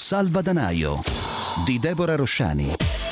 Salvadanaio di Deborah Rosciani.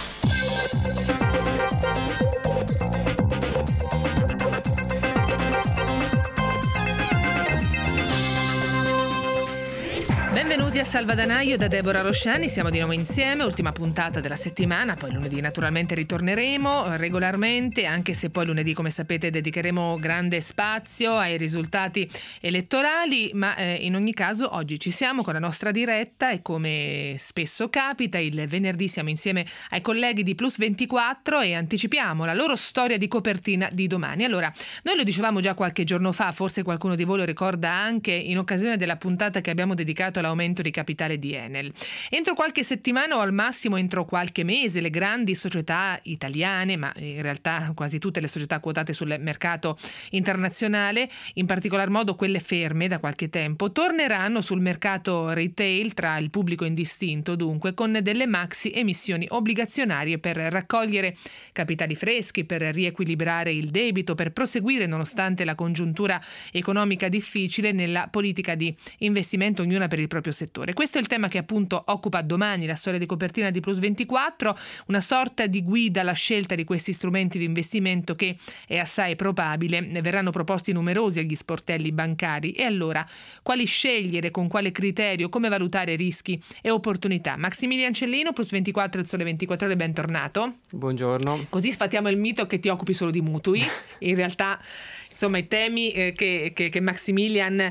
Benvenuti a Salvadanaio da Deborah Rosciani, siamo di nuovo insieme, ultima puntata della settimana, poi lunedì naturalmente ritorneremo regolarmente, anche se poi lunedì, come sapete, dedicheremo grande spazio ai risultati elettorali, ma in ogni caso oggi ci siamo con la nostra diretta e come spesso capita il venerdì siamo insieme ai colleghi di Plus 24 e anticipiamo la loro storia di copertina di domani. Allora, noi lo dicevamo già qualche giorno fa, forse qualcuno di voi lo ricorda anche in occasione della puntata che abbiamo dedicato all'aumento di capitale di Enel. Entro qualche settimana o al massimo entro qualche mese le grandi società italiane, ma in realtà quasi tutte le società quotate sul mercato internazionale, in particolar modo quelle ferme da qualche tempo, torneranno sul mercato retail tra il pubblico indistinto, dunque con delle maxi emissioni obbligazionarie per raccogliere capitali freschi, per riequilibrare il debito, per proseguire nonostante la congiuntura economica difficile nella politica di investimento ognuna per il proprio settore. Questo è il tema che appunto occupa domani la storia di copertina di Plus 24, una sorta di guida alla scelta di questi strumenti di investimento che è assai probabile ne verranno proposti numerosi agli sportelli bancari. E allora, quali scegliere, con quale criterio, come valutare rischi e opportunità? Maximilian Cellino, Plus 24 il Sole 24 Ore, bentornato. Buongiorno. Così sfatiamo il mito che ti occupi solo di mutui. In realtà insomma i temi che Maximilian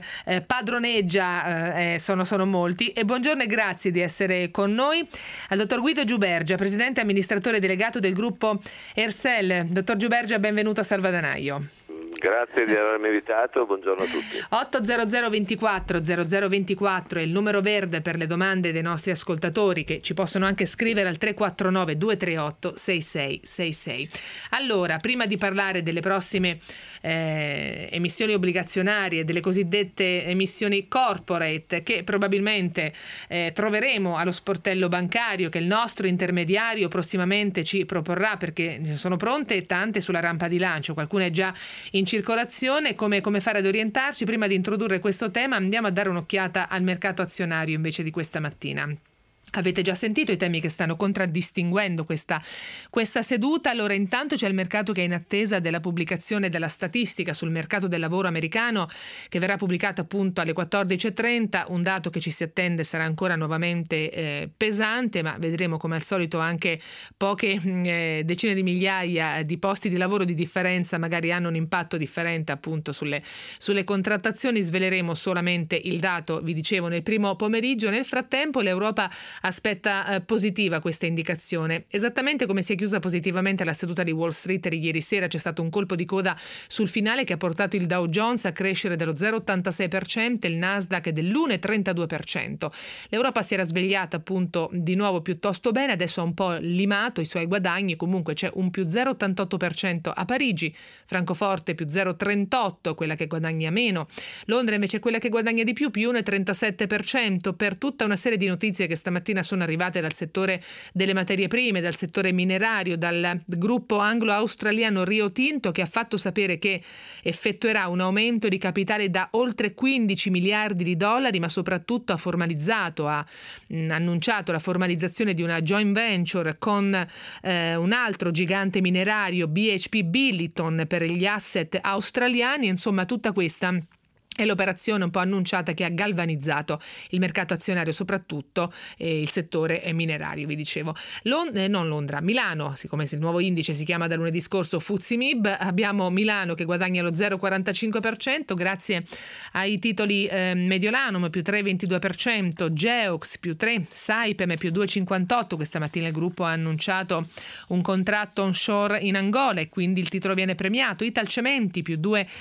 padroneggia sono molti. E buongiorno e grazie di essere con noi al dottor Guido Giubergia, presidente e amministratore delegato del gruppo Ersel. Dottor Giubergia, benvenuto a Salvadanaio. Grazie di avermi invitato, buongiorno a tutti. 800 24 0024 è il numero verde per le domande dei nostri ascoltatori, che ci possono anche scrivere al 349 238 6666. Allora, prima di parlare delle prossime emissioni obbligazionarie, delle cosiddette emissioni corporate che probabilmente troveremo allo sportello bancario, che il nostro intermediario prossimamente ci proporrà, perché sono pronte tante sulla rampa di lancio, qualcuna è già in circolazione. Come fare ad orientarci? Prima di introdurre questo tema andiamo a dare un'occhiata al mercato azionario invece di questa mattina. Avete già sentito i temi che stanno contraddistinguendo questa seduta. Allora, intanto c'è il mercato che è in attesa della pubblicazione della statistica sul mercato del lavoro americano, che verrà pubblicata appunto alle 14.30, un dato che ci si attende sarà ancora nuovamente pesante, ma vedremo come al solito anche poche decine di migliaia di posti di lavoro di differenza magari hanno un impatto differente appunto sulle contrattazioni. Sveleremo solamente il dato, vi dicevo, nel primo pomeriggio. Nel frattempo l'Europa aspetta positiva questa indicazione, esattamente come si è chiusa positivamente la seduta di Wall Street di ieri sera. C'è stato un colpo di coda sul finale che ha portato il Dow Jones a crescere dello 0,86%, il Nasdaq dell'1,32%. L'Europa si era svegliata appunto di nuovo piuttosto bene, adesso ha un po' limato i suoi guadagni, comunque c'è un più 0,88% a Parigi, Francoforte più 0,38%, quella che guadagna meno, Londra invece è quella che guadagna di più 1,37%, per tutta una serie di notizie che stamattina sono arrivate dal settore delle materie prime, dal settore minerario, dal gruppo anglo-australiano Rio Tinto, che ha fatto sapere che effettuerà un aumento di capitale da oltre 15 miliardi di dollari, ma soprattutto ha annunciato la formalizzazione di una joint venture con un altro gigante minerario, BHP Billiton, per gli asset australiani. Insomma, tutta questa è l'operazione un po' annunciata che ha galvanizzato il mercato azionario, soprattutto il settore minerario, vi dicevo. Non Londra, Milano, siccome il nuovo indice si chiama da lunedì scorso FTSE MIB, abbiamo Milano che guadagna lo 0,45% grazie ai titoli Mediolanum più 3,22%, Geox più 3%, Saipem più 2,58%. Questa mattina il gruppo ha annunciato un contratto onshore in Angola e quindi il titolo viene premiato. Italcementi più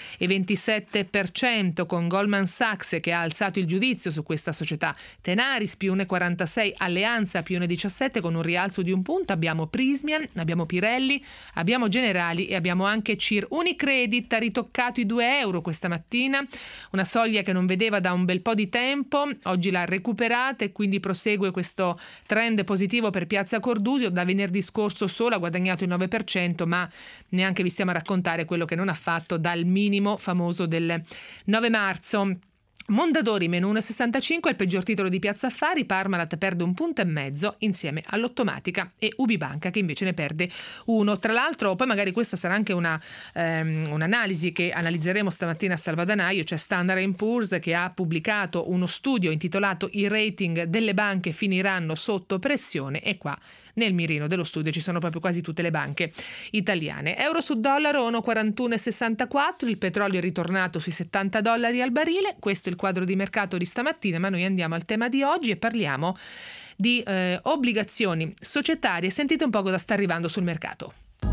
2,27%, con Goldman Sachs che ha alzato il giudizio su questa società. Tenaris più 1,46%, Alleanza più 1,17% con un rialzo di un punto. Abbiamo Prysmian, abbiamo Pirelli, abbiamo Generali e abbiamo anche CIR. Unicredit ha ritoccato i €2 questa mattina, una soglia che non vedeva da un bel po' di tempo, oggi l'ha recuperata e quindi prosegue questo trend positivo per Piazza Cordusio. Da venerdì scorso solo ha guadagnato il 9%, ma neanche vi stiamo a raccontare quello che non ha fatto dal minimo famoso del 9 marzo. Mondadori meno 1,65 è il peggior titolo di Piazza Affari, Parmalat perde 1,5 punti insieme all'Ottomatica e Ubibanca che invece ne perde 1. Tra l'altro, poi magari questa sarà anche un'analisi che analizzeremo stamattina a Salvadanaio. C'è Standard & Poor's che ha pubblicato uno studio intitolato "I rating delle banche finiranno sotto pressione", e qua nel mirino dello studio ci sono proprio quasi tutte le banche italiane. Euro su dollaro 1,4164, il petrolio è ritornato sui $70 al barile. Questo è il quadro di mercato di stamattina, ma noi andiamo al tema di oggi e parliamo di obbligazioni societarie. Sentite un po' cosa sta arrivando sul mercato.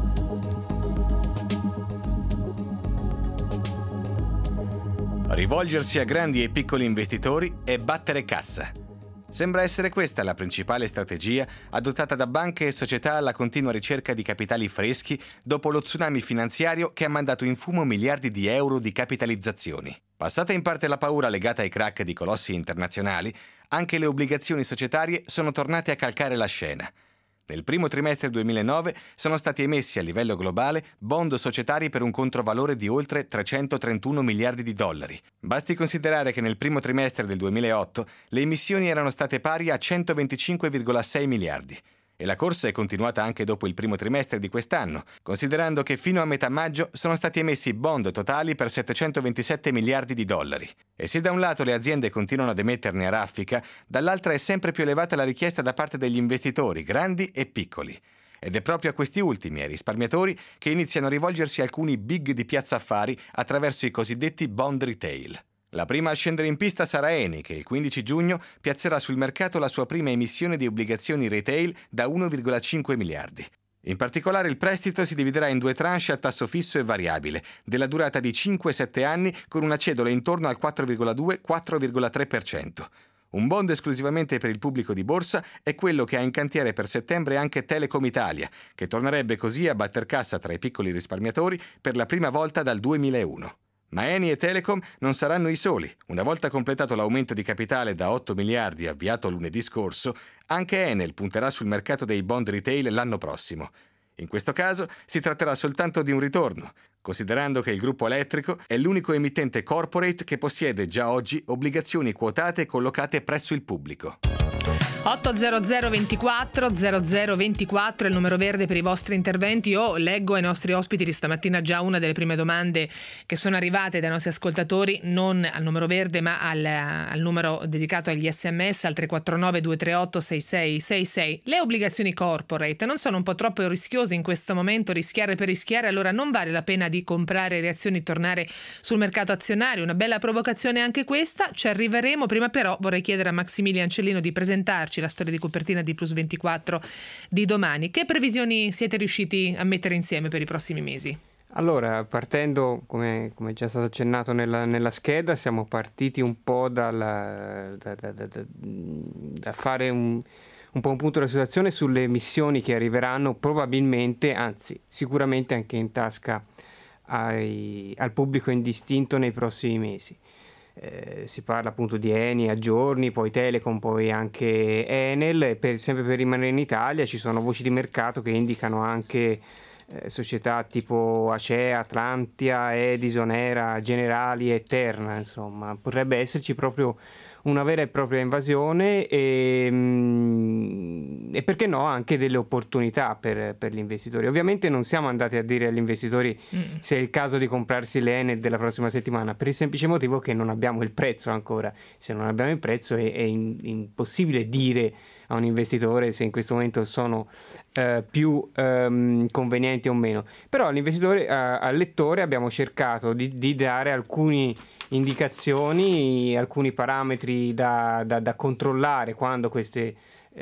Rivolgersi a grandi e piccoli investitori e battere cassa. Sembra essere questa la principale strategia adottata da banche e società alla continua ricerca di capitali freschi dopo lo tsunami finanziario che ha mandato in fumo miliardi di euro di capitalizzazioni. Passata in parte la paura legata ai crack di colossi internazionali, anche le obbligazioni societarie sono tornate a calcare la scena. Nel primo trimestre 2009 sono stati emessi a livello globale bond societari per un controvalore di oltre 331 miliardi di dollari. Basti considerare che nel primo trimestre del 2008 le emissioni erano state pari a 125,6 miliardi. E la corsa è continuata anche dopo il primo trimestre di quest'anno, considerando che fino a metà maggio sono stati emessi bond totali per 727 miliardi di dollari. E se da un lato le aziende continuano ad emetterne a raffica, dall'altra è sempre più elevata la richiesta da parte degli investitori, grandi e piccoli. Ed è proprio a questi ultimi, ai risparmiatori, che iniziano a rivolgersi alcuni big di Piazza Affari attraverso i cosiddetti bond retail. La prima a scendere in pista sarà Eni, che il 15 giugno piazzerà sul mercato la sua prima emissione di obbligazioni retail da 1,5 miliardi. In particolare il prestito si dividerà in 2 tranche a tasso fisso e variabile, della durata di 5-7 anni con una cedola intorno al 4,2-4,3%. Un bond esclusivamente per il pubblico di borsa è quello che ha in cantiere per settembre anche Telecom Italia, che tornerebbe così a batter cassa tra i piccoli risparmiatori per la prima volta dal 2001. Ma Eni e Telecom non saranno i soli. Una volta completato l'aumento di capitale da 8 miliardi avviato lunedì scorso, anche Enel punterà sul mercato dei bond retail l'anno prossimo. In questo caso si tratterà soltanto di un ritorno, considerando che il gruppo elettrico è l'unico emittente corporate che possiede già oggi obbligazioni quotate collocate presso il pubblico. 800 24 0024 è il numero verde per i vostri interventi. Io leggo ai nostri ospiti di stamattina già una delle prime domande che sono arrivate dai nostri ascoltatori, non al numero verde ma al numero dedicato agli SMS, al 349 238 6666. Le obbligazioni corporate non sono un po' troppo rischiose in questo momento, rischiare per rischiare? Allora non vale la pena di comprare le azioni e tornare sul mercato azionario? Una bella provocazione anche questa, ci arriveremo. Prima però vorrei chiedere a Maximilian Cellino di presentarci la storia di copertina di Plus 24 di domani. Che previsioni siete riusciti a mettere insieme per i prossimi mesi? Allora, partendo, come già stato accennato nella scheda, siamo partiti un po' da fare un po' un punto della situazione sulle emissioni che arriveranno probabilmente, anzi sicuramente anche in tasca al pubblico indistinto nei prossimi mesi. Si parla appunto di Eni a giorni, poi Telecom, poi anche Enel. Sempre per rimanere in Italia ci sono voci di mercato che indicano anche società tipo Acea, Atlantia, Edison, Era, Generali e Terna. Insomma, potrebbe esserci proprio una vera e propria invasione e perché no anche delle opportunità per gli investitori. Ovviamente non siamo andati a dire agli investitori se è il caso di comprarsi le Enel della prossima settimana, per il semplice motivo che non abbiamo il prezzo ancora. Se non abbiamo il prezzo è impossibile dire a un investitore se in questo momento sono più convenienti o meno. Però all'investitore, al lettore abbiamo cercato di dare alcune indicazioni, alcuni parametri da controllare quando queste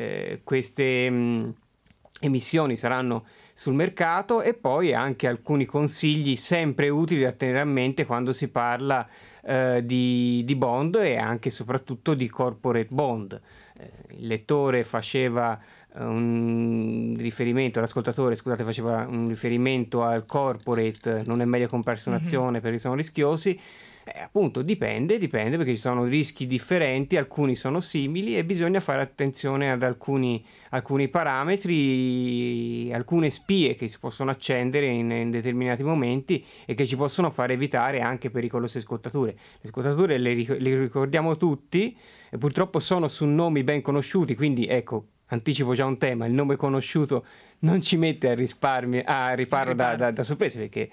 emissioni saranno sul mercato, e poi anche alcuni consigli sempre utili da tenere a mente quando si parla di bond e anche e soprattutto di corporate bond. Il lettore faceva un riferimento, l'ascoltatore faceva un riferimento al corporate, non è meglio comprarsi un'azione perché sono rischiosi. Appunto dipende perché ci sono rischi differenti, alcuni sono simili e bisogna fare attenzione ad alcuni parametri, alcune spie che si possono accendere in determinati momenti e che ci possono far evitare anche pericolose scottature. Le scottature le ricordiamo tutti e purtroppo sono su nomi ben conosciuti, quindi ecco, anticipo già un tema: il nome conosciuto non ci mette a riparo da sorprese, perché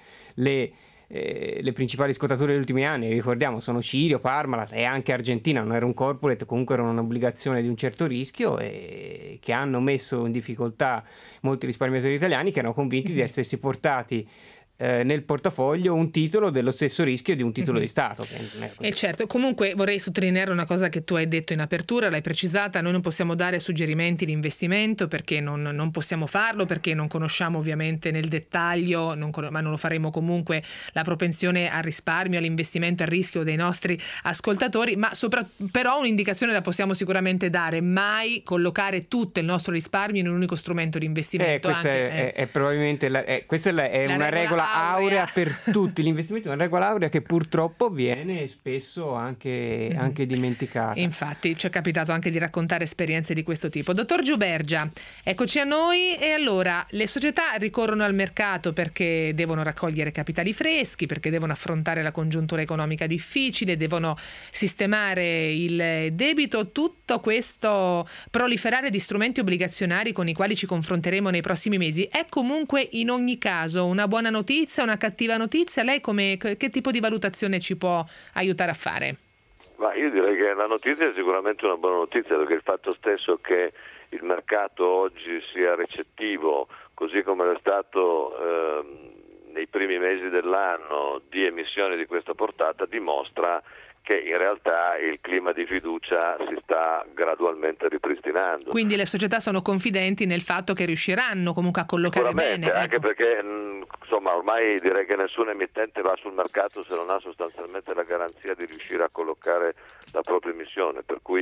le principali scottature degli ultimi anni, ricordiamo, sono Cirio, Parmalat e anche Argentina. Non era un corporate, comunque era un'obbligazione di un certo rischio, e che hanno messo in difficoltà molti risparmiatori italiani che erano convinti di essersi portati nel portafoglio un titolo dello stesso rischio di un titolo di Stato. Che non è così. E certo, comunque vorrei sottolineare una cosa che tu hai detto in apertura, l'hai precisata: noi non possiamo dare suggerimenti di investimento perché non possiamo farlo, perché non conosciamo ovviamente nel dettaglio, ma non lo faremo comunque, la propensione al risparmio, all'investimento, al rischio dei nostri ascoltatori, ma però un'indicazione la possiamo sicuramente dare: mai collocare tutto il nostro risparmio in un unico strumento di investimento. Questa è probabilmente questa è una regola aurea per tutti gli investimenti, una regola aurea che purtroppo viene spesso anche dimenticata. Infatti ci è capitato anche di raccontare esperienze di questo tipo. Dottor Giubergia, eccoci a noi. E allora, le società ricorrono al mercato perché devono raccogliere capitali freschi, perché devono affrontare la congiuntura economica difficile, devono sistemare il debito. Tutto questo proliferare di strumenti obbligazionari con i quali ci confronteremo nei prossimi mesi è comunque in ogni caso una buona notizia, una cattiva notizia? Lei che tipo di valutazione ci può aiutare a fare? Ma io direi che la notizia è sicuramente una buona notizia, perché il fatto stesso che il mercato oggi sia recettivo, così come lo è stato nei primi mesi dell'anno, di emissioni di questa portata, dimostra che in realtà il clima di fiducia si sta gradualmente ripristinando. Quindi le società sono confidenti nel fatto che riusciranno comunque a collocare bene. Anche perché insomma ormai direi che nessun emittente va sul mercato se non ha sostanzialmente la garanzia di riuscire a collocare la propria emissione, per cui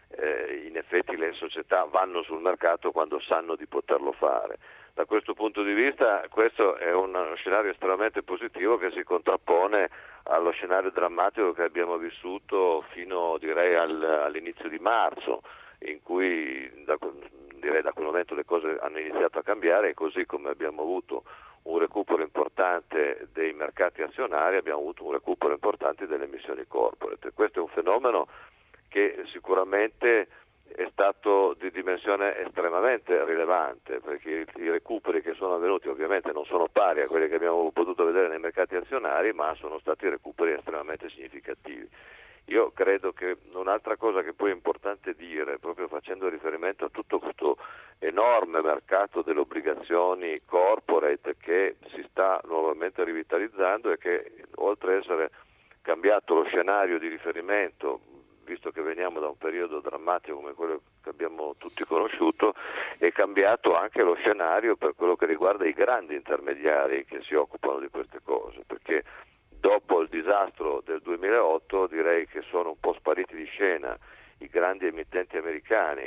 in effetti le società vanno sul mercato quando sanno di poterlo fare. Da questo punto di vista questo è uno scenario estremamente positivo che si contrappone allo scenario drammatico che abbiamo vissuto fino all'inizio di marzo, in cui da quel momento le cose hanno iniziato a cambiare, e così come abbiamo avuto un recupero importante dei mercati azionari, abbiamo avuto un recupero importante delle emissioni corporate. Questo è un fenomeno che sicuramente è stato di dimensione estremamente rilevante, perché i recuperi che sono avvenuti ovviamente non sono pari a quelli che abbiamo potuto vedere nei mercati azionari, ma sono stati recuperi estremamente significativi. Io credo che un'altra cosa che poi è importante dire, proprio facendo riferimento a tutto questo enorme mercato delle obbligazioni corporate che si sta nuovamente rivitalizzando, è che oltre a essere cambiato lo scenario di riferimento, visto che veniamo da un periodo drammatico come quello che abbiamo tutti conosciuto, è cambiato anche lo scenario per quello che riguarda i grandi intermediari che si occupano di queste cose, perché dopo il disastro del 2008 direi che sono un po' spariti di scena i grandi emittenti americani,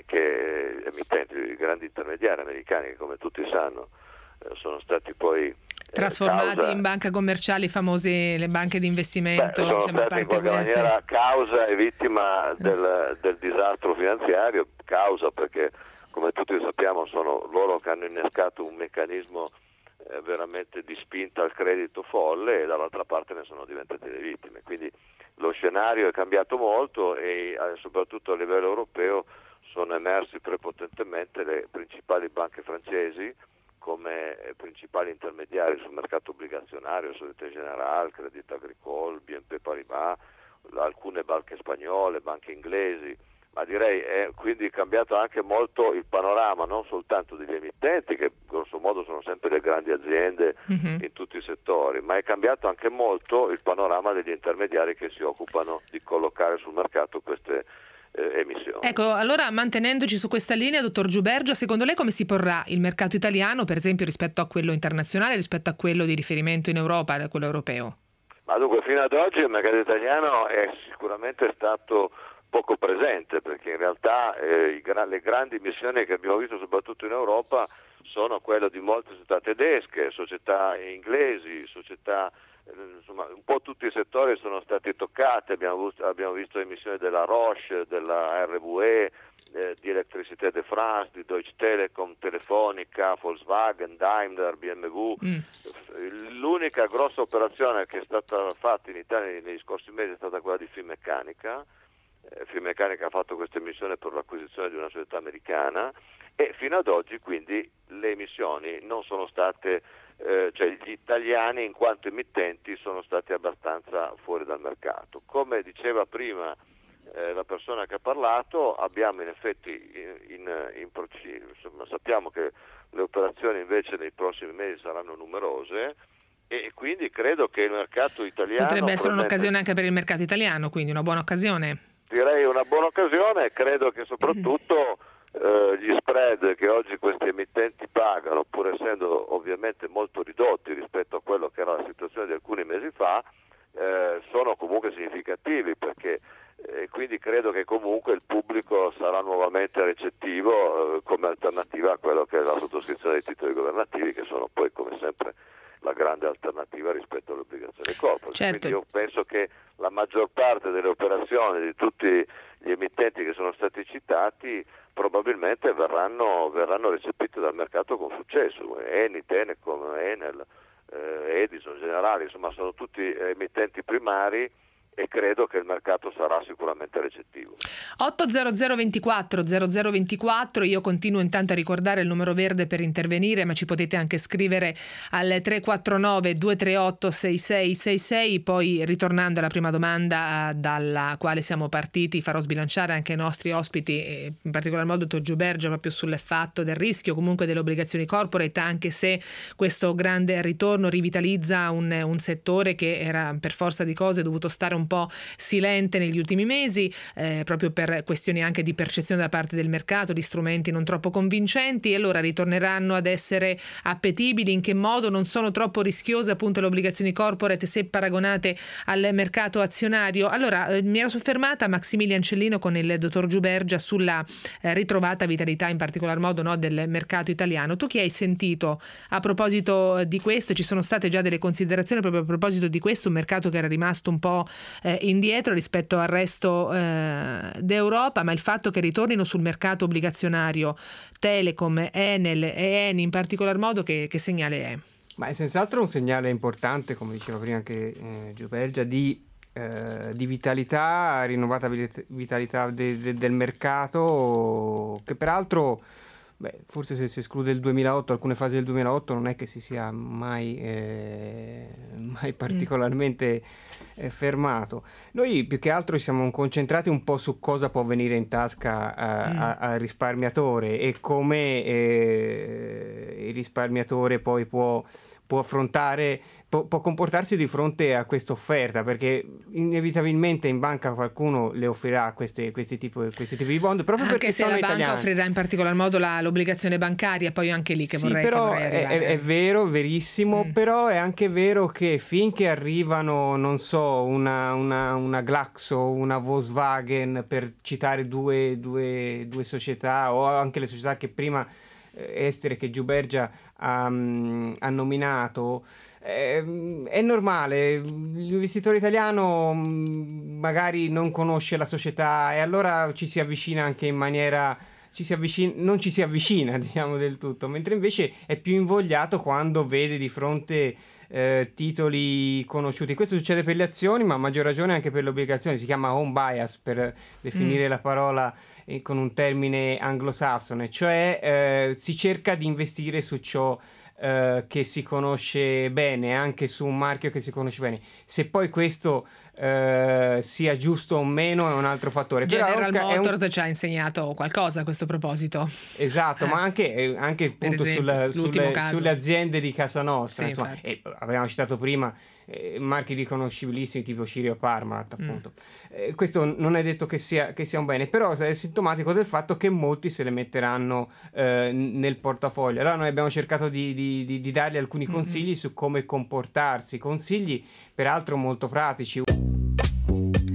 i grandi intermediari americani che, come tutti sanno, sono stati poi trasformati in banca commerciali, famose le banche di investimento. Sono stati in qualche maniera causa e vittima del disastro finanziario, causa perché, come tutti sappiamo, sono loro che hanno innescato un meccanismo veramente di spinta al credito folle, e dall'altra parte ne sono diventate le vittime. Quindi lo scenario è cambiato molto, e soprattutto a livello europeo sono emersi prepotentemente le principali banche francesi come principali intermediari sul mercato obbligazionario: Société Générale, Crédit Agricole, BNP Paribas, alcune banche spagnole, banche inglesi. Ma direi è quindi cambiato anche molto il panorama, non soltanto degli emittenti, che grosso modo sono sempre le grandi aziende in tutti i settori, ma è cambiato anche molto il panorama degli intermediari che si occupano di collocare sul mercato queste emissioni. Ecco, allora, mantenendoci su questa linea, dottor Giubergia, secondo lei come si porrà il mercato italiano, per esempio, rispetto a quello internazionale, rispetto a quello di riferimento in Europa, a quello europeo? Ma dunque, fino ad oggi il mercato italiano è sicuramente stato poco presente, perché in realtà le grandi emissioni che abbiamo visto soprattutto in Europa sono quelle di molte società tedesche, società inglesi, società insomma un po' tutti i settori sono stati toccati, abbiamo visto emissioni della Roche, della RWE, di Electricité de France, di Deutsche Telekom, Telefonica, Volkswagen, Daimler, BMW. L'unica grossa operazione che è stata fatta in Italia negli scorsi mesi è stata quella di Finmeccanica. Finmeccanica ha fatto questa emissione per l'acquisizione di una società americana e fino ad oggi quindi le emissioni non sono state, cioè gli italiani in quanto emittenti sono stati abbastanza fuori dal mercato. Come diceva prima la persona che ha parlato, abbiamo in effetti insomma, sappiamo che le operazioni invece nei prossimi mesi saranno numerose e quindi credo che il mercato italiano potrebbe essere un'occasione anche per il mercato italiano, quindi una buona occasione. Direi una buona occasione e credo che soprattutto gli spread che oggi questi emittenti pagano, pur essendo ovviamente molto ridotti rispetto a quello che era la situazione di alcuni mesi fa, sono comunque significativi, perché quindi credo che comunque il pubblico sarà nuovamente recettivo come alternativa a quello che è la sottoscrizione dei titoli governativi, che sono poi come sempre la grande alternativa rispetto alle obbligazioni corporate. Certo. Quindi io penso che la maggior parte delle operazioni di tutti gli emittenti che sono stati citati probabilmente verranno recepite dal mercato con successo. Eni, Telecom, Enel, Edison, Generali, insomma sono tutti emittenti primari e credo che il mercato sarà sicuramente recettivo. 80024 0024, io continuo intanto a ricordare il numero verde per intervenire, ma ci potete anche scrivere al 349 238 6666. Poi, ritornando alla prima domanda dalla quale siamo partiti, farò sbilanciare anche i nostri ospiti, in particolar modo dottor Giubergia, proprio sul fatto del rischio comunque delle obbligazioni corporate, anche se questo grande ritorno rivitalizza un settore che era per forza di cose dovuto stare un po' silente negli ultimi mesi, proprio per questioni anche di percezione da parte del mercato, di strumenti non troppo convincenti, e allora ritorneranno ad essere appetibili. In che modo? Non sono troppo rischiose appunto le obbligazioni corporate se paragonate al mercato azionario? Allora, mi ero soffermata, Maximilian Cellino, con il dottor Giubergia sulla ritrovata vitalità, in particolar modo, no, del mercato italiano. Tu che hai sentito a proposito di questo? Ci sono state già delle considerazioni proprio a proposito di questo, un mercato che era rimasto un po' indietro rispetto al resto d'Europa, ma il fatto che ritornino sul mercato obbligazionario Telecom, Enel e Eni in particolar modo, che segnale è? Ma è senz'altro un segnale importante, come diceva prima anche Giubergia, di vitalità, rinnovata vitalità del mercato, che peraltro forse se si esclude il 2008, alcune fasi del 2008, non è che si sia mai particolarmente fermato. Noi più che altro siamo concentrati un po' su cosa può venire in tasca al risparmiatore e come il risparmiatore poi può affrontare, può comportarsi di fronte a questa offerta, perché inevitabilmente in banca qualcuno le offrirà questi tipi di bond, proprio anche perché se sono la banca italiani. Offrirà in particolar modo l'obbligazione bancaria, poi anche lì che sì, vorrei però arrivare. È vero, verissimo, però è anche vero che finché arrivano, non so, una Glaxo, una Volkswagen, per citare due società, o anche le società che prima estere che Giubergia ha nominato, è normale, l'investitore italiano magari non conosce la società e allora ci si avvicina anche in maniera non ci si avvicina, diciamo, del tutto, mentre invece è più invogliato quando vede di fronte titoli conosciuti. Questo succede per le azioni, ma a maggior ragione anche per le obbligazioni. Si chiama home bias, per definire la parola con un termine anglosassone, cioè si cerca di investire su ciò che si conosce bene, anche su un marchio che si conosce bene. Se poi questo sia giusto o meno è un altro fattore. General Motors ci ha insegnato qualcosa a questo proposito. Esatto, ma anche appunto sulle aziende di casa nostra, sì, insomma. E avevamo citato prima marchi riconoscibilissimi tipo Cirio Parmalat, appunto. Questo non è detto che sia un bene, però è sintomatico del fatto che molti se le metteranno nel portafoglio. Allora noi abbiamo cercato di dargli alcuni consigli su come comportarsi, consigli peraltro molto pratici.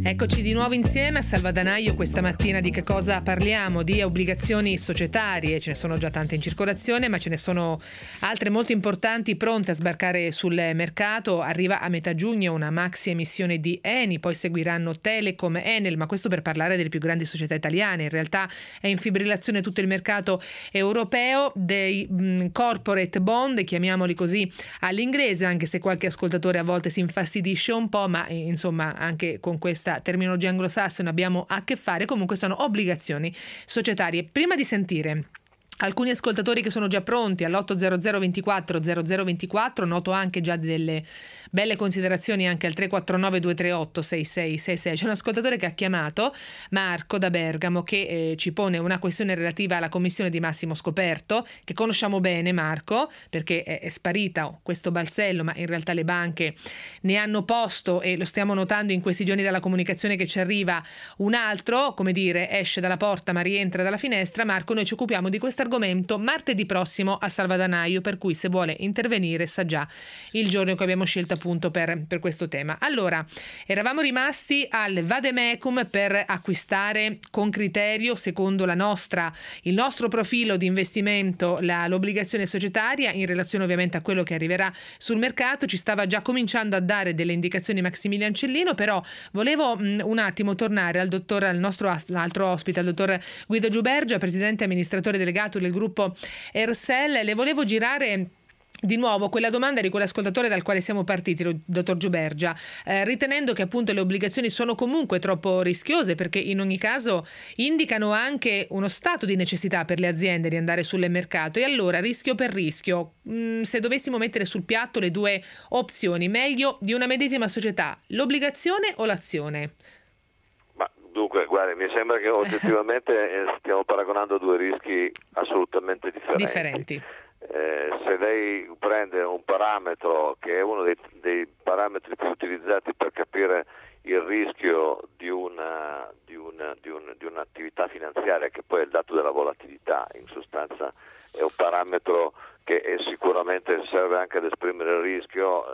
Eccoci di nuovo insieme a Salvadanaio. Questa mattina di che cosa parliamo? Di obbligazioni societarie. Ce ne sono già tante in circolazione, ma ce ne sono altre molto importanti pronte a sbarcare sul mercato. Arriva a metà giugno una maxi emissione di Eni, poi seguiranno Telecom, Enel, ma questo per parlare delle più grandi società italiane. In realtà è in fibrillazione tutto il mercato europeo dei corporate bond, chiamiamoli così all'inglese, anche se qualche ascoltatore a volte si infastidisce un po', ma insomma anche con questa terminologia anglosassone abbiamo a che fare. Comunque sono obbligazioni societarie. Prima di sentire alcuni ascoltatori che sono già pronti all'800 24 0024, noto anche già delle belle considerazioni anche al 349 238 6666. C'è un ascoltatore che ha chiamato, Marco da Bergamo, che ci pone una questione relativa alla commissione di massimo scoperto, che conosciamo bene, Marco, perché è sparita questo balzello, ma in realtà le banche ne hanno posto, e lo stiamo notando in questi giorni dalla comunicazione che ci arriva, un altro, come dire, esce dalla porta ma rientra dalla finestra. Marco, noi ci occupiamo di questo argomento martedì prossimo a Salvadanaio, per cui se vuole intervenire sa già il giorno che abbiamo scelto appunto per questo tema. Allora, eravamo rimasti al vademecum per acquistare con criterio, secondo il nostro profilo di investimento, l'obbligazione societaria in relazione ovviamente a quello che arriverà sul mercato. Ci stava già cominciando a dare delle indicazioni Maximilian Cellino, però volevo un attimo tornare al nostro altro ospite, al dottor Guido Giubergia, presidente e amministratore delegato del gruppo Ersel. Le volevo girare di nuovo quella domanda di quell'ascoltatore dal quale siamo partiti, dottor Giubergia, ritenendo che appunto le obbligazioni sono comunque troppo rischiose, perché in ogni caso indicano anche uno stato di necessità per le aziende di andare sul mercato. E allora, rischio per rischio, se dovessimo mettere sul piatto le due opzioni, meglio di una medesima società, l'obbligazione o l'azione? Dunque, guardi, mi sembra che oggettivamente stiamo paragonando due rischi assolutamente differenti. Se lei prende un parametro che è uno dei parametri più utilizzati per capire il rischio di un'attività finanziaria, che poi è il dato della volatilità, in sostanza è un parametro che sicuramente serve anche ad esprimere il rischio,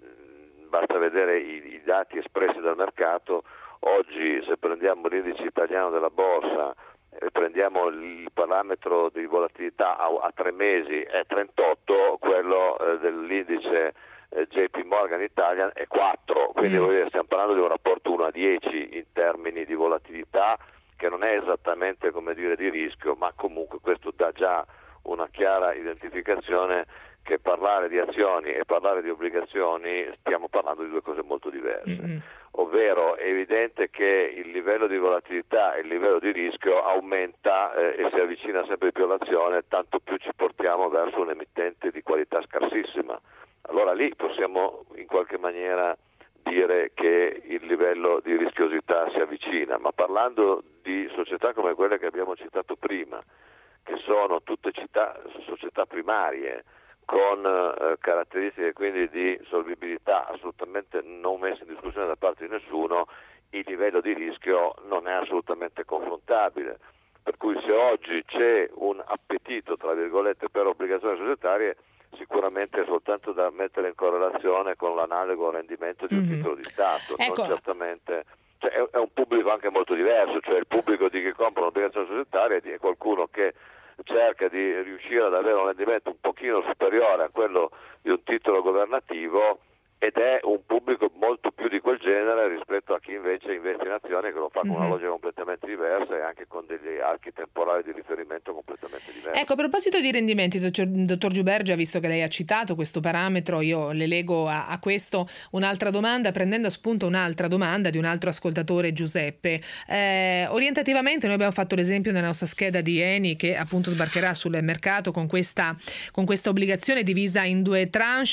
basta vedere i dati espressi dal mercato. Oggi, se prendiamo l'indice italiano della borsa e prendiamo il parametro di volatilità a 3 mesi è 38, quello dell'indice JP Morgan Italian è 4, quindi stiamo parlando di un rapporto 1:10 in termini di volatilità, che non è esattamente, come dire, di rischio, ma comunque questo dà già una chiara identificazione che parlare di azioni e parlare di obbligazioni stiamo parlando di due cose molto diverse. Ovvero è evidente che il livello di volatilità e il livello di rischio aumenta e si avvicina sempre più all'azione, tanto più ci portiamo verso un emittente di qualità scarsissima. Allora lì possiamo in qualche maniera dire che il livello di rischiosità si avvicina, ma parlando di società come quelle che abbiamo citato prima, che sono tutte società primarie, con caratteristiche quindi di solvibilità assolutamente non messe in discussione da parte di nessuno, il livello di rischio non è assolutamente confrontabile. Per cui se oggi c'è un appetito, tra virgolette, per obbligazioni societarie, sicuramente è soltanto da mettere in correlazione con l'analogo rendimento di un titolo di Stato, ecco. Non certamente. Cioè, è un pubblico anche molto diverso, cioè il pubblico di chi compra un'obbligazione societaria è qualcuno che cerca di riuscire ad avere un rendimento un pochino superiore a quello di un titolo governativo, ed è un pubblico molto più di quel genere rispetto a chi invece investe in azioni, che lo fa con una logica completamente diversa e anche con degli archi temporali di riferimento completamente diversi. Ecco, a proposito di rendimenti, dottor Giubergia, visto che lei ha citato questo parametro, io le leggo a questo un'altra domanda, prendendo spunto un'altra domanda di un altro ascoltatore, Giuseppe. Orientativamente noi abbiamo fatto l'esempio nella nostra scheda di Eni, che appunto sbarcherà sul mercato con questa obbligazione divisa in due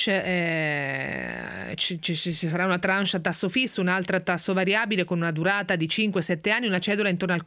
tranche. Ci sarà una tranche a tasso fisso, un'altra a tasso variabile con una durata di 5-7 anni, una cedola intorno al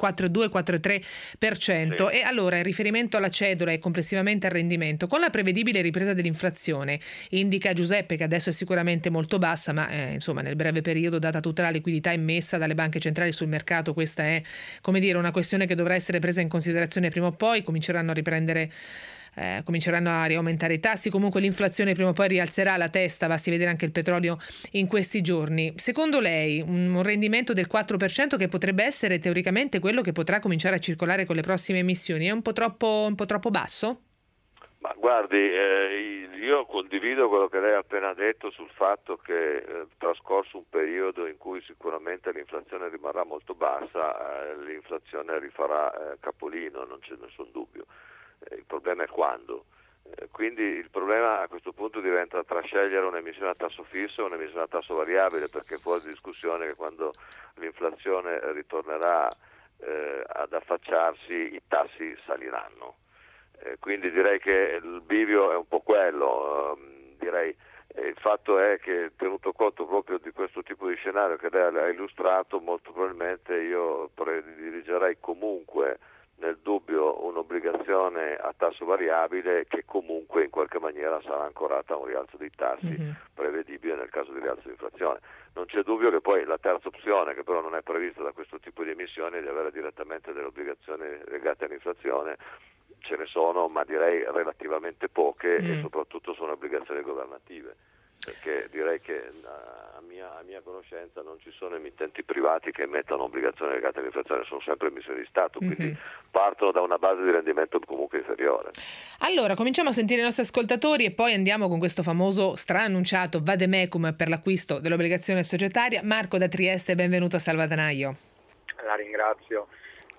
4,2-4,3%. E allora, in riferimento alla cedola e complessivamente al rendimento, con la prevedibile ripresa dell'inflazione, indica Giuseppe che adesso è sicuramente molto bassa, ma insomma nel breve periodo, data tutta la liquidità immessa dalle banche centrali sul mercato, questa è, come dire, una questione che dovrà essere presa in considerazione prima o poi. Cominceranno a riprendere cominceranno a riaumentare i tassi, comunque l'inflazione prima o poi rialzerà la testa, basti vedere anche il petrolio in questi giorni. Secondo lei un rendimento del 4% che potrebbe essere teoricamente quello che potrà cominciare a circolare con le prossime emissioni è un po' troppo basso? Ma guardi, io condivido quello che lei ha appena detto sul fatto che trascorso un periodo in cui sicuramente l'inflazione rimarrà molto bassa, l'inflazione rifarà capolino, non c'è nessun dubbio. Il problema è quando. Quindi il problema a questo punto diventa tra scegliere un'emissione a tasso fisso e un'emissione a tasso variabile, perché è fuori di discussione che quando l'inflazione ritornerà ad affacciarsi i tassi saliranno. Quindi direi che il bivio è un po' quello, il fatto è che tenuto conto proprio di questo tipo di scenario che lei ha illustrato, molto probabilmente io prediligerei comunque nel dubbio un'obbligazione a tasso variabile che comunque in qualche maniera sarà ancorata a un rialzo dei tassi prevedibile nel caso di rialzo di inflazione. Non c'è dubbio che poi la terza opzione, che però non è prevista da questo tipo di emissioni, è di avere direttamente delle obbligazioni legate all'inflazione. Ce ne sono, ma direi relativamente poche e soprattutto sono obbligazioni governative, perché direi che a mia conoscenza non ci sono emittenti privati che emettono obbligazioni legate all'inflazione, sono sempre emissioni di Stato, quindi partono da una base di rendimento comunque inferiore. Allora, cominciamo a sentire i nostri ascoltatori e poi andiamo con questo famoso straannunciato vademecum per l'acquisto dell'obbligazione societaria. Marco da Trieste, benvenuto a Salvadanaio. La ringrazio.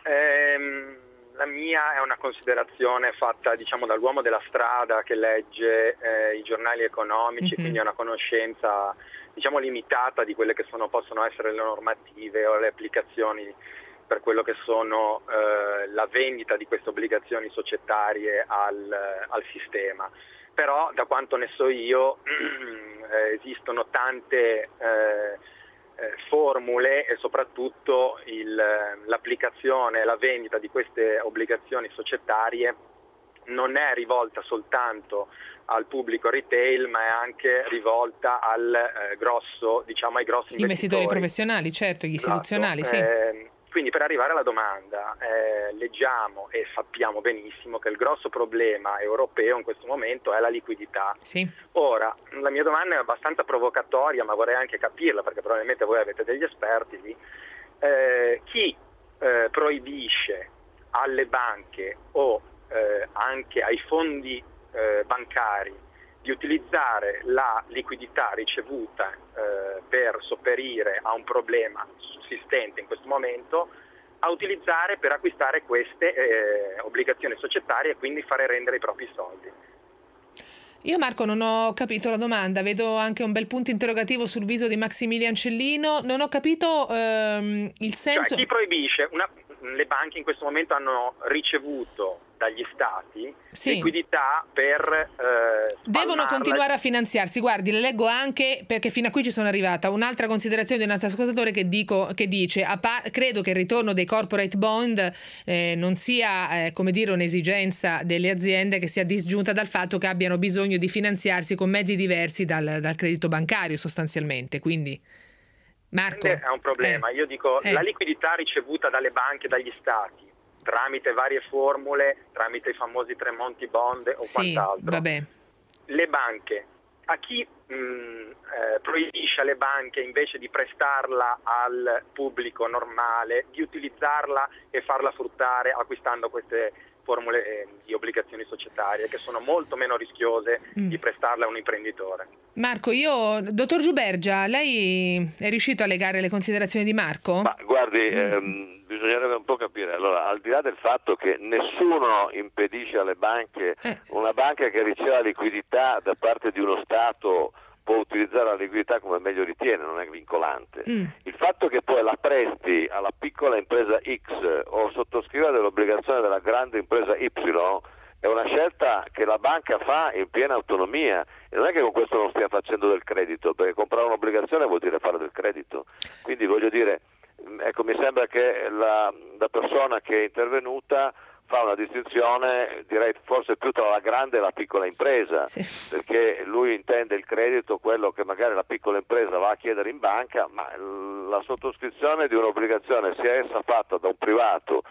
La mia è una considerazione fatta, dall'uomo della strada che legge i giornali economici, quindi è una conoscenza, limitata di quelle che possono essere le normative o le applicazioni per quello che sono la vendita di queste obbligazioni societarie al sistema. Però, da quanto ne so io, esistono tante formule e soprattutto l'applicazione e la vendita di queste obbligazioni societarie non è rivolta soltanto al pubblico retail, ma è anche rivolta ai grossi investitori professionali, certo, gli istituzionali, sì. Quindi per arrivare alla domanda, leggiamo e sappiamo benissimo che il grosso problema europeo in questo momento è la liquidità. Sì. Ora, la mia domanda è abbastanza provocatoria, ma vorrei anche capirla, perché probabilmente voi avete degli esperti lì. Chi proibisce alle banche o anche ai fondi bancari di utilizzare la liquidità ricevuta per sopperire a un problema sussistente in questo momento, a utilizzare per acquistare queste obbligazioni societarie e quindi fare rendere i propri soldi? Io, Marco, non ho capito la domanda, vedo anche un bel punto interrogativo sul viso di Maximilian Cellino, non ho capito il senso. Cioè, chi proibisce? Le banche in questo momento hanno ricevuto dagli stati liquidità per devono continuare a finanziarsi. Guardi, le leggo anche perché fino a qui ci sono arrivata un'altra considerazione di un altro ascoltatore che dice credo che il ritorno dei corporate bond non sia un'esigenza delle aziende che sia disgiunta dal fatto che abbiano bisogno di finanziarsi con mezzi diversi dal credito bancario sostanzialmente, quindi Marco è un problema. Io dico la liquidità ricevuta dalle banche e dagli stati tramite varie formule, tramite i famosi Tremonti bond o quant'altro. Vabbè. Le banche, a chi proibisce alle banche invece di prestarla al pubblico normale, di utilizzarla e farla fruttare acquistando queste formule di obbligazioni societarie che sono molto meno rischiose di prestarle a un imprenditore? Marco, dottor Giubergia, lei è riuscito a legare le considerazioni di Marco? Ma guardi, bisognerebbe un po' capire. Allora, al di là del fatto che nessuno impedisce alle banche, una banca che riceve liquidità da parte di uno Stato può utilizzare la liquidità come meglio ritiene, non è vincolante. Il fatto che poi la presti alla piccola impresa X o sottoscriva dell'obbligazione della grande impresa Y è una scelta che la banca fa in piena autonomia e non è che con questo non stia facendo del credito, perché comprare un'obbligazione vuol dire fare del credito. Quindi voglio dire, mi sembra che la persona che è intervenuta fa una distinzione, direi forse più tra la grande e la piccola impresa, perché lui intende il credito, quello che magari la piccola impresa va a chiedere in banca, ma la sottoscrizione di un'obbligazione, sia essa fatta da un privato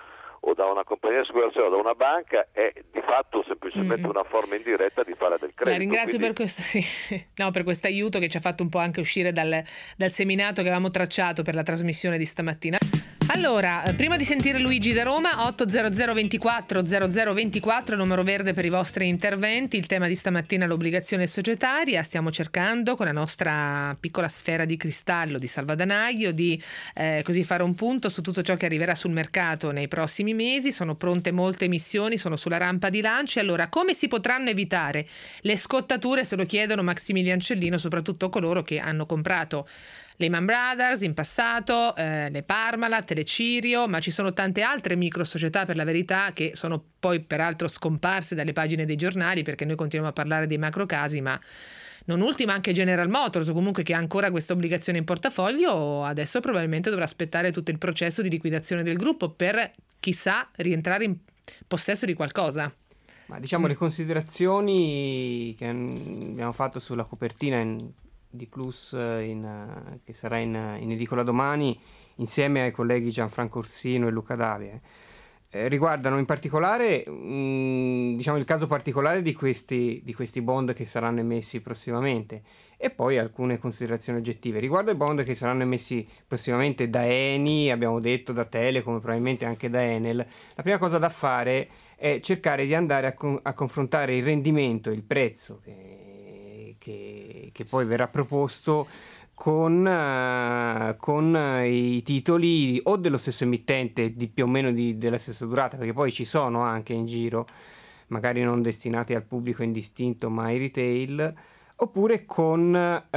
o da una compagnia di assicurazione o da una banca è di fatto semplicemente una forma indiretta di fare del credito. La ringrazio quindi... per questo, per questo aiuto che ci ha fatto un po' anche uscire dal seminato che avevamo tracciato per la trasmissione di stamattina. Allora, prima di sentire Luigi da Roma, 800 24 0024, numero verde per i vostri interventi. Il tema di stamattina è l'obbligazione societaria. Stiamo cercando con la nostra piccola sfera di cristallo di salvadanaio di così fare un punto su tutto ciò che arriverà sul mercato nei prossimi mesi. Sono pronte molte emissioni, sono sulla rampa di lancio. Allora, come si potranno evitare le scottature? Se lo chiedono Maximilian Cellino, soprattutto coloro che hanno comprato Lehman Brothers in passato, le Parmalat, le Cirio, ma ci sono tante altre micro società per la verità che sono poi peraltro scomparse dalle pagine dei giornali, perché noi continuiamo a parlare dei macro casi, ma non ultima anche General Motors, o comunque che ha ancora questa obbligazione in portafoglio, adesso probabilmente dovrà aspettare tutto il processo di liquidazione del gruppo per, chissà, rientrare in possesso di qualcosa. Ma diciamo le considerazioni che abbiamo fatto sulla copertina di Plus che sarà in edicola domani insieme ai colleghi Gianfranco Orsino e Luca Davie riguardano in particolare diciamo il caso particolare di questi bond che saranno emessi prossimamente e poi alcune considerazioni oggettive riguardo ai bond che saranno emessi prossimamente da Eni, abbiamo detto da Telecom, probabilmente anche da Enel. La prima cosa da fare è cercare di andare a confrontare il rendimento, il prezzo che poi verrà proposto con i titoli o dello stesso emittente di più o meno della stessa durata, perché poi ci sono anche in giro, magari non destinati al pubblico indistinto ma ai retail, oppure con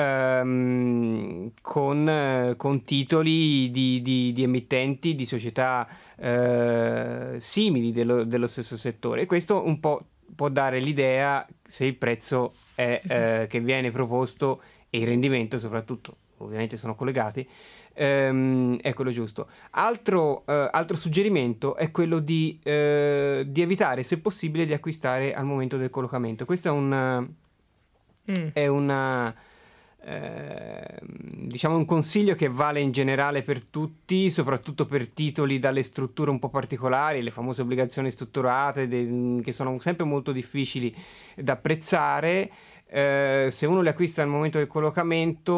titoli di emittenti di società simili dello stesso settore, e questo un po' può dare l'idea se il prezzo che viene proposto e il rendimento soprattutto, ovviamente sono collegati, è quello giusto. Altro suggerimento è quello di evitare, se possibile, di acquistare al momento del collocamento. Questo è diciamo un consiglio che vale in generale per tutti, soprattutto per titoli dalle strutture un po' particolari, le famose obbligazioni strutturate che sono sempre molto difficili da apprezzare. Se uno le acquista al momento del collocamento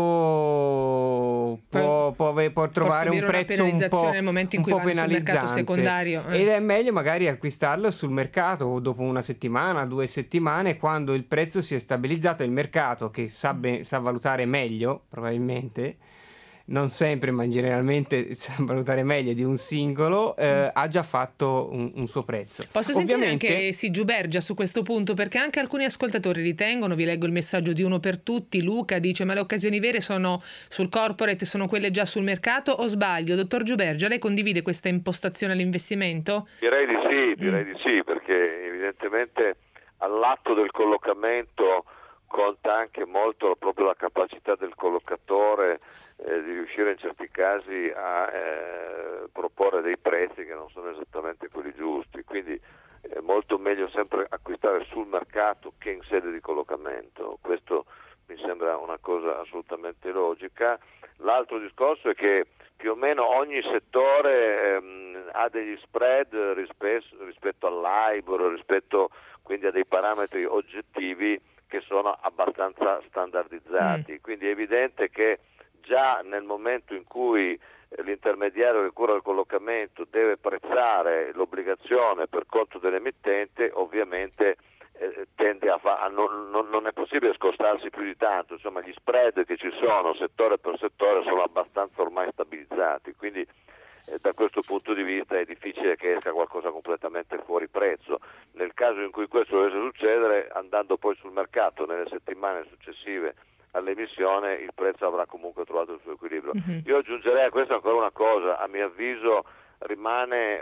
può trovare un prezzo un po' nel momento in cui vanno sul mercato secondario, ed è meglio magari acquistarlo sul mercato dopo una settimana, 2 settimane, quando il prezzo si è stabilizzato. Il mercato, che sa valutare meglio probabilmente, non sempre ma generalmente sa valutare meglio di un singolo, ha già fatto un suo prezzo. Posso sentire anche Giubergia su questo punto, perché anche alcuni ascoltatori ritengono, vi leggo il messaggio di Uno per Tutti, Luca dice: ma le occasioni vere sono sul corporate, sono quelle già sul mercato, o sbaglio? Dottor Giubergia, lei condivide questa impostazione all'investimento? Direi di sì, perché evidentemente all'atto del collocamento conta anche molto proprio la capacità del collocatore di riuscire in certi casi a proporre dei prezzi che non sono esattamente quelli giusti, quindi è molto meglio sempre acquistare sul mercato che in sede di collocamento. Questo mi sembra una cosa assolutamente logica. L'altro discorso è che più o meno ogni settore ha degli spread rispetto all'Ibor, rispetto quindi a dei parametri oggettivi che sono abbastanza standardizzati, quindi è evidente che già nel momento in cui l'intermediario che cura il collocamento deve prezzare l'obbligazione per conto dell'emittente, ovviamente tende non è possibile scostarsi più di tanto, insomma gli spread che ci sono settore per settore sono abbastanza ormai stabilizzati, quindi da questo punto di vista è difficile che esca qualcosa completamente fuori prezzo. Nel caso in cui questo dovesse succedere, andando poi sul mercato nelle settimane successive all'emissione, il prezzo avrà comunque trovato il suo equilibrio. Io aggiungerei a questo ancora una cosa: a mio avviso rimane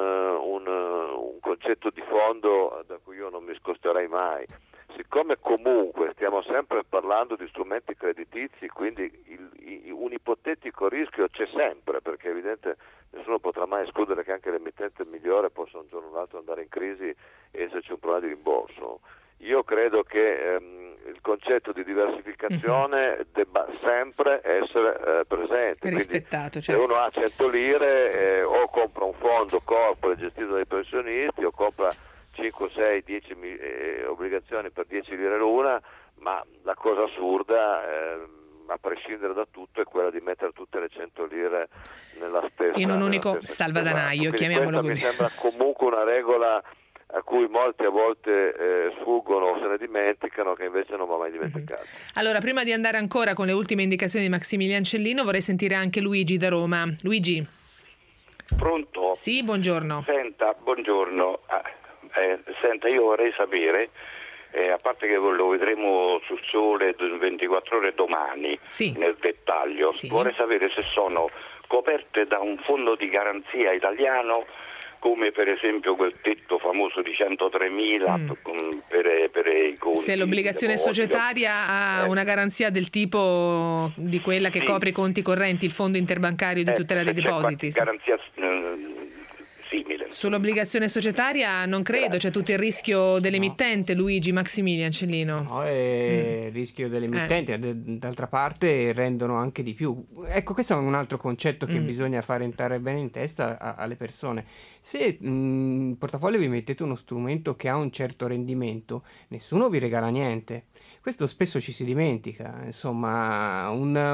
un concetto di fondo da cui io non mi scosterei mai. Siccome comunque stiamo sempre parlando di strumenti creditizi, quindi un ipotetico rischio c'è sempre, perché è evidente nessuno potrà mai escludere che anche l'emittente migliore possa un giorno o l'altro andare in crisi e esserci un problema di rimborso. Io credo che il concetto di diversificazione debba sempre essere presente. Rispettato, quindi, se uno ha 100 lire o compra compra un fondo corporate gestito dai pensionisti o compra 5, 6, 10 obbligazioni per 10 lire l'una, ma la cosa assurda, a prescindere da tutto, è quella di mettere tutte le 100 lire nella stessa, in un unico salvadanaio, chiamiamolo così. Mi sembra comunque una regola a cui molti a volte sfuggono o se ne dimenticano, che invece non va mai dimenticato. Allora, prima di andare ancora con le ultime indicazioni di Maximilian Cellino, vorrei sentire anche Luigi da Roma. Luigi. Pronto? Sì, buongiorno. Senta, buongiorno. Senta, io vorrei sapere, a parte che lo vedremo sul Sole 24 ore domani, sì, nel dettaglio, sì, vorrei sapere se sono coperte da un fondo di garanzia italiano, come per esempio quel tetto famoso di 103.000 per i conti. Se l'obbligazione societaria ha una garanzia del tipo di quella che copre i conti correnti, il fondo interbancario di tutela dei depositi. Garanzia simile. Sull'obbligazione societaria non credo, c'è tutto il rischio dell'emittente, Luigi. Maximilian Cellino. No, è il rischio dell'emittente, d'altra parte rendono anche di più. Ecco, questo è un altro concetto che bisogna fare entrare bene in testa alle persone. Se in portafoglio vi mettete uno strumento che ha un certo rendimento, nessuno vi regala niente. Questo spesso ci si dimentica. Insomma,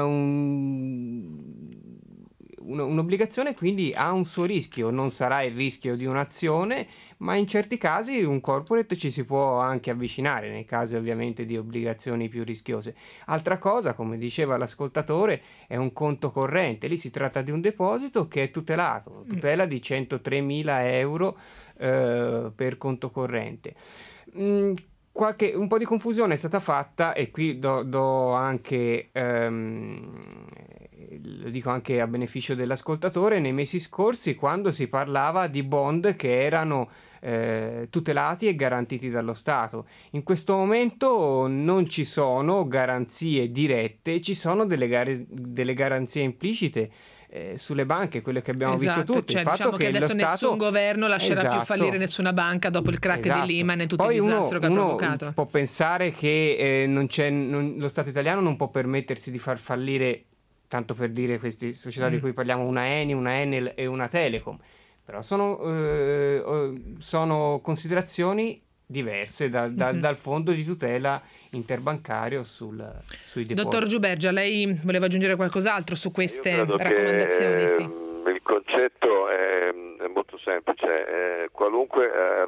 un'obbligazione quindi ha un suo rischio, non sarà il rischio di un'azione, ma in certi casi un corporate ci si può anche avvicinare, nei casi ovviamente di obbligazioni più rischiose. Altra cosa, come diceva l'ascoltatore, è un conto corrente. Lì si tratta di un deposito che è tutelato, tutela di 103.000 euro per conto corrente. Un po' di confusione è stata fatta, e qui do anche lo dico anche a beneficio dell'ascoltatore, nei mesi scorsi, quando si parlava di bond che erano tutelati e garantiti dallo Stato. In questo momento non ci sono garanzie dirette, ci sono delle garanzie implicite sulle banche, quelle che abbiamo visto tutti. Cioè, il fatto diciamo che adesso nessun governo lascerà più fallire nessuna banca dopo il crack di Lehman e tutto il disastro che ha provocato. Può pensare che lo Stato italiano non può permettersi di far fallire, tanto per dire, queste società di cui parliamo, una Eni, una Enel e una Telecom, però sono considerazioni diverse dal fondo di tutela interbancario sui depositi. Dottor Giubergia, lei voleva aggiungere qualcos'altro su queste raccomandazioni? Sì. Il concetto è molto semplice, a qualunque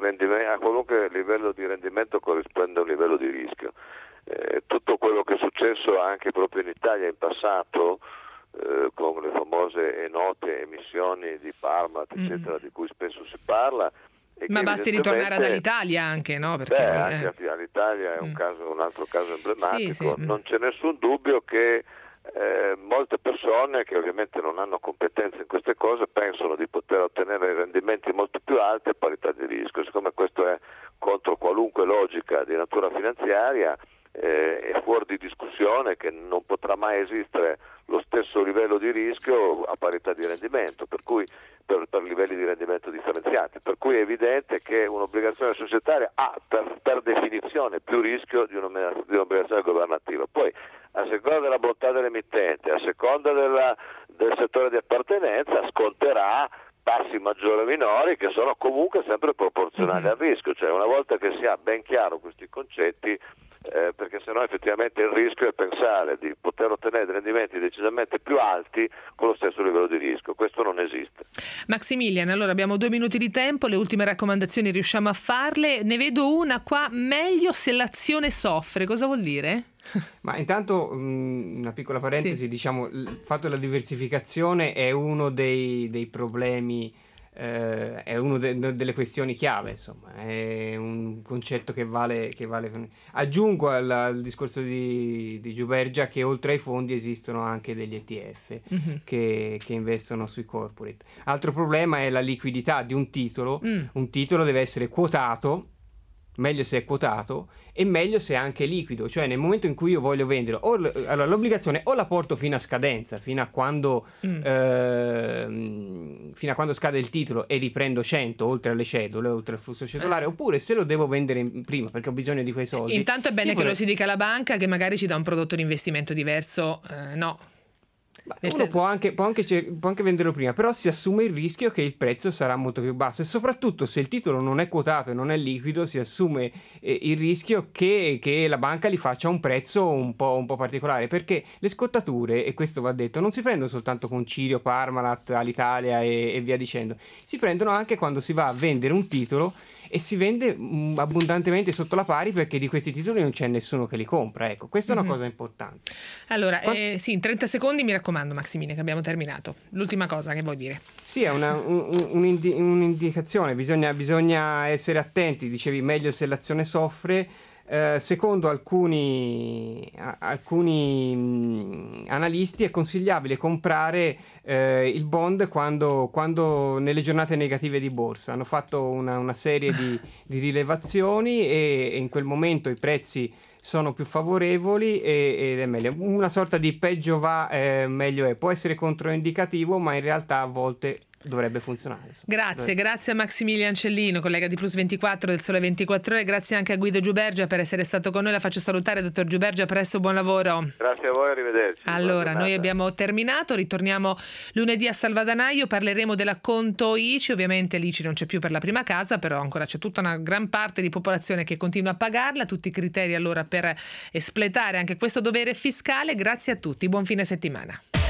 livello di rendimento corrisponde a un livello di rischio. Tutto quello che è successo anche proprio in Italia in passato, con le famose e note emissioni di Parmalat, eccetera, di cui spesso si parla. Ma basti ritornare ad Alitalia anche, no? Perché anche Alitalia è un altro caso emblematico. Sì. Non c'è nessun dubbio che molte persone che ovviamente non hanno competenze in queste cose pensano di poter ottenere rendimenti molto più alti a parità di rischio. Siccome questo è contro qualunque logica di natura finanziaria, è fuori di discussione che non potrà mai esistere lo stesso livello di rischio a parità di rendimento, per cui per livelli di rendimento differenziati, per cui è evidente che un'obbligazione societaria ha per definizione più rischio di un'obbligazione governativa. Poi, a seconda della bontà dell'emittente, a seconda del settore di appartenenza, sconterà passi maggiori o minori che sono comunque sempre proporzionali al rischio. Cioè, una volta che si ha ben chiaro questi concetti, perché sennò effettivamente il rischio è pensare di poter ottenere dei rendimenti decisamente più alti con lo stesso livello di rischio. Questo non esiste. Maximilian, allora abbiamo 2 minuti di tempo, le ultime raccomandazioni riusciamo a farle. Ne vedo una qua: meglio se l'azione soffre. Cosa vuol dire? Ma intanto una piccola parentesi, diciamo, il fatto della diversificazione è uno dei problemi, è una delle questioni chiave, insomma, è un concetto che vale. Aggiungo al discorso di Giubergia che oltre ai fondi esistono anche degli ETF che investono sui corporate. Altro problema è la liquidità di un titolo. Un titolo deve essere quotato, meglio se è quotato e meglio se è anche liquido, cioè nel momento in cui io voglio vendere allora l'obbligazione o la porto fino a scadenza, fino a quando scade il titolo e riprendo 100 oltre alle cedole, oltre al flusso cedolare, oppure se lo devo vendere prima perché ho bisogno di quei soldi. Intanto è bene che lo si dica alla banca, che magari ci dà un prodotto di investimento diverso, no? Uno può anche venderlo prima, però si assume il rischio che il prezzo sarà molto più basso, e soprattutto se il titolo non è quotato e non è liquido si assume il rischio che la banca gli faccia un prezzo un po' particolare, perché le scottature, e questo va detto, non si prendono soltanto con Cirio, Parmalat, Alitalia e via dicendo, si prendono anche quando si va a vendere un titolo e si vende abbondantemente sotto la pari, perché di questi titoli non c'è nessuno che li compra. Ecco, questa è una cosa importante. Allora, sì, in 30 secondi mi raccomando, Massimiliano, che abbiamo terminato. L'ultima cosa che vuoi dire? Sì, è un'indicazione, bisogna essere attenti, dicevi meglio se l'azione soffre. Secondo alcuni analisti è consigliabile comprare il bond quando nelle giornate negative di borsa. Hanno fatto una serie di rilevazioni e in quel momento i prezzi sono più favorevoli ed è meglio. Una sorta di peggio va, meglio è. Può essere controindicativo, ma in realtà a volte dovrebbe funzionare. Grazie a Massimiliano Cellino, collega di Plus 24 del Sole 24 Ore. Grazie anche a Guido Giubergia per essere stato con noi. La faccio salutare, dottor Giubergia, presto, buon lavoro. Grazie a voi, arrivederci. Allora, noi abbiamo terminato, ritorniamo lunedì a Salvadanaio, parleremo dell'acconto ICI. Ovviamente l'ICI non c'è più per la prima casa, però ancora c'è tutta una gran parte di popolazione che continua a pagarla. Tutti i criteri allora per espletare anche questo dovere fiscale. Grazie a tutti, buon fine settimana.